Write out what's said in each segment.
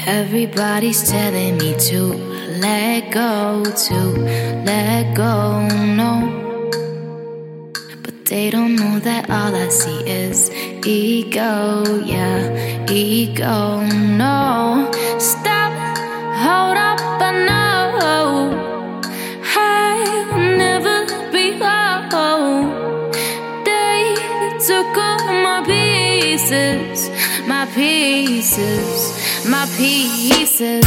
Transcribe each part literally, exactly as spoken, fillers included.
Everybody's telling me to let go, to let go, no. But they don't know that all I see is ego, yeah, ego, no. Stop, hold up, I know I'll never be whole. They took all my pieces, my pieces, my pieces.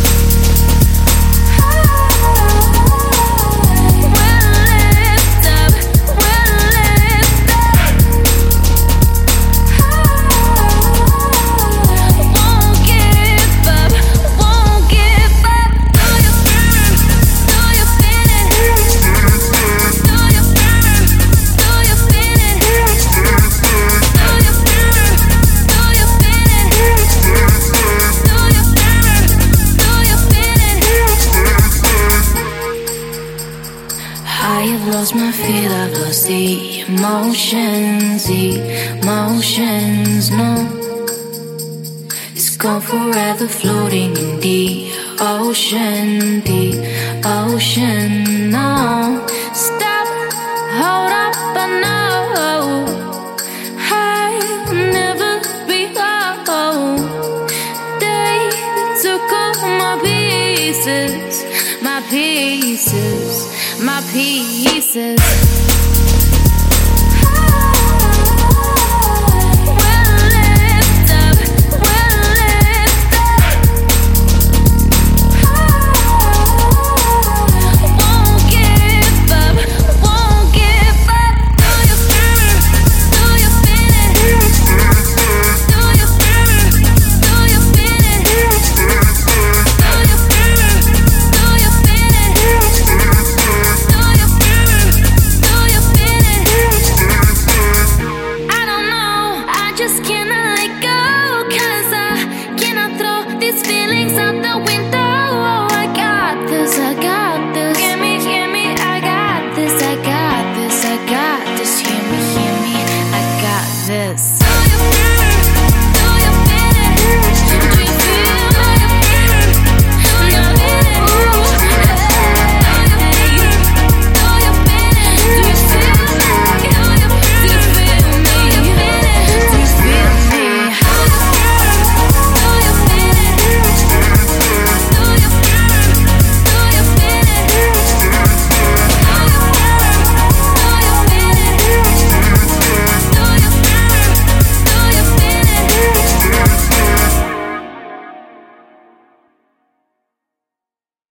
I have lost my feel, I've lost the emotions, emotions, no. It's gone forever, floating in the ocean, the ocean, no. Stop, hold up, I know I'll never be whole. They took all my pieces, my pieces, my pieces.